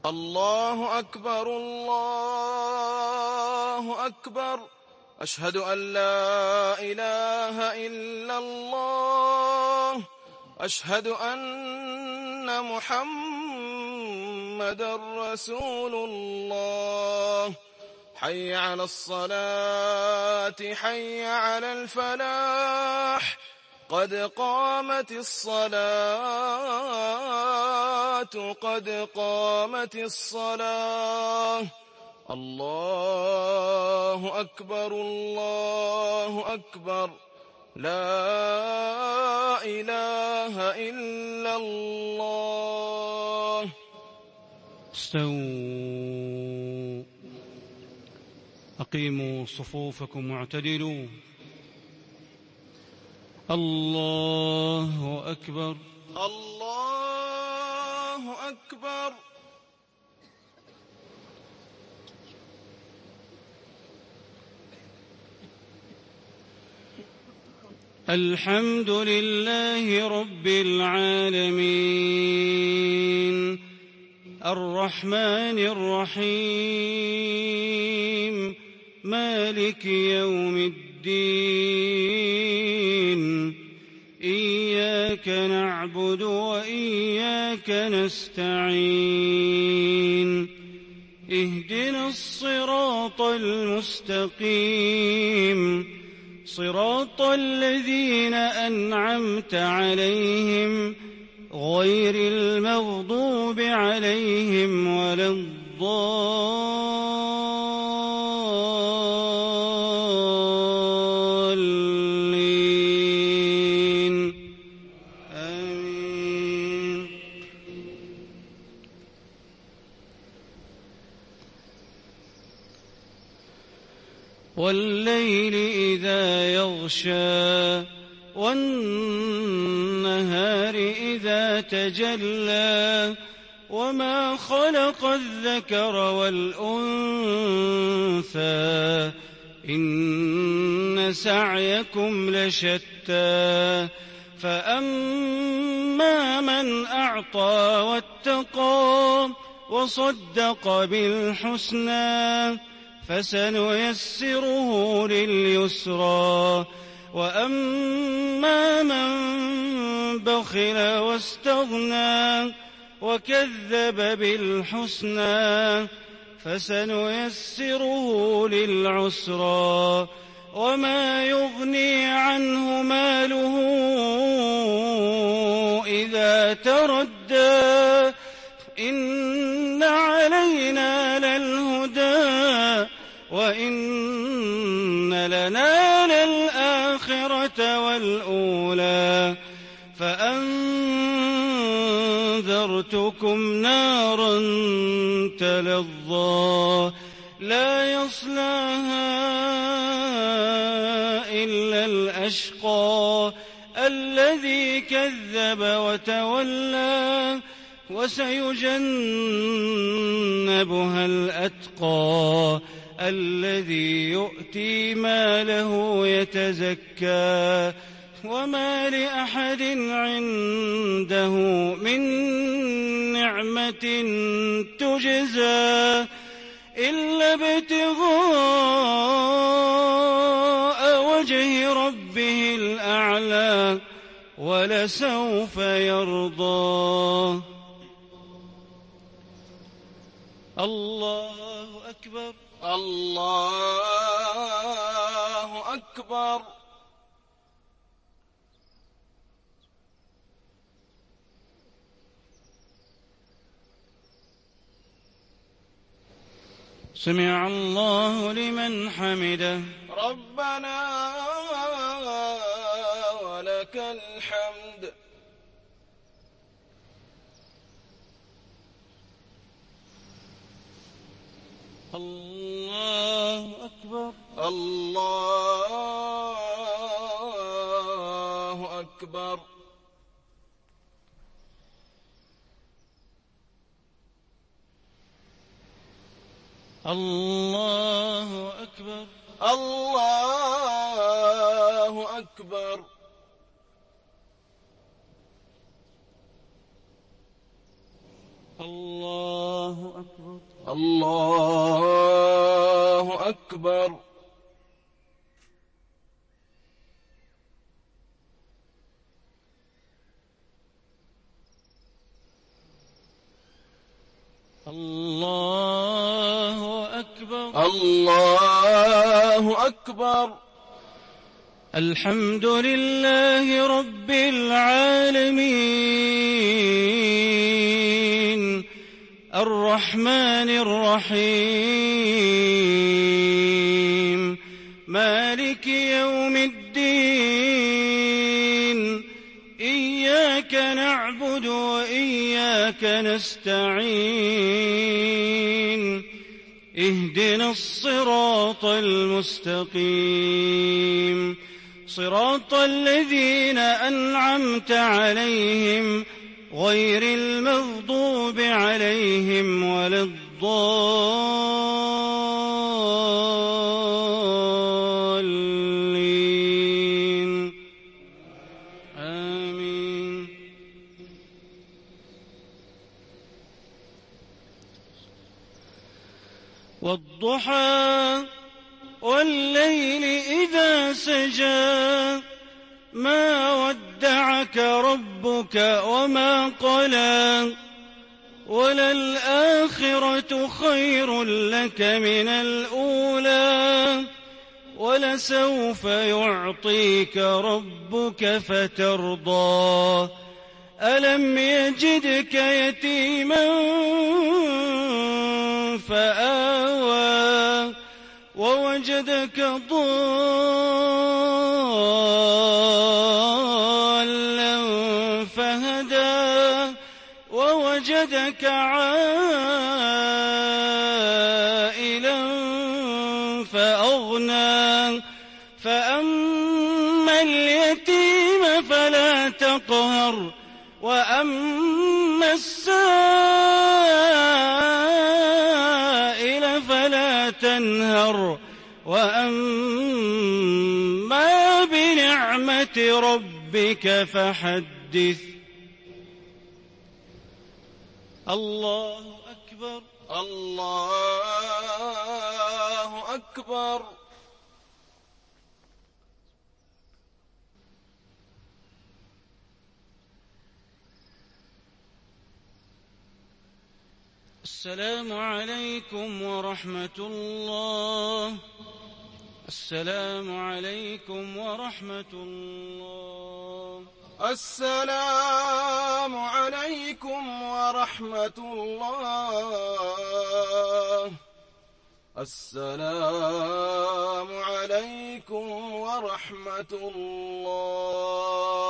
الله أكبر الله أكبر. أشهد أن لا إله إلا الله. أشهد أن محمدًا رسول الله. حي على الصلاة حي على الفلاح. قد قامت الصلاة قد قامت الصلاة. الله أكبر الله أكبر. لا إله إلا الله. استووا، أقيموا صفوفكم واعتدلوا. الله أكبر الله أكبر. الحمد لله رب العالمين، الرحمن الرحيم، مالك يوم الدين. إياك نعبد وإياك نستعين. اهدنا الصراط المستقيم، صراط الذين أنعمت عليهم غير المغضوب عليهم ولا الضالين. آمين. والليل إذا يغشى والنهار إذا تجلى وما خلق الذكر والأنثى إن سعيكم لشتى. فأما من أعطى واتقى وصدق بالحسنى فسنيسره لليسرى. وأما من بخل واستغنى وكذب بالحسنى فسنيسره للعسرى. وما يغني عنه ماله إذا تردى إن علينا للهدى وإن لنا للآخرة والأولى. فأنذرتكم نارا تلظى لا يصلاها إلا الأشقى الذي كذب وتولى. وسيجنبها الأتقى الذي يؤتي ماله يتزكى. وما لأحد عنده من نعمة تجزى إلا ابتغاء وجه ربه الأعلى ولسوف يرضى. الله أكبر الله أكبر. سمع الله لمن حمده. ربنا ولك الحمد. الله أكبر الله أكبر. الله أكبر الله أكبر. الله الله أكبر. الله أكبر. الله أكبر. الحمد لله رب العالمين الرحمن الرحيم مالك يوم الدين إياك نعبد وإياك نستعين اهدنا الصراط المستقيم صراط الذين أنعمت عليهم غير المغضوب عليهم ولا الضالين آمين. والضحى والليل إذا سجى ما ودعك ربك وما قلى وللآخرة خير لك من الأولى ولسوف يعطيك ربك فترضى ألم يجدك يتيما فآوى ووجدك ضالا فهدى ووجدك عائلا فأغنى فأما اليتيم فلا تقهر وأما السائل فلا تنهر وأما بنعمة ربك فحدث. الله أكبر. الله أكبر. السلام عليكم ورحمة الله. السلام عليكم ورحمة الله. السلام عليكم ورحمة الله. السلام عليكم ورحمة الله.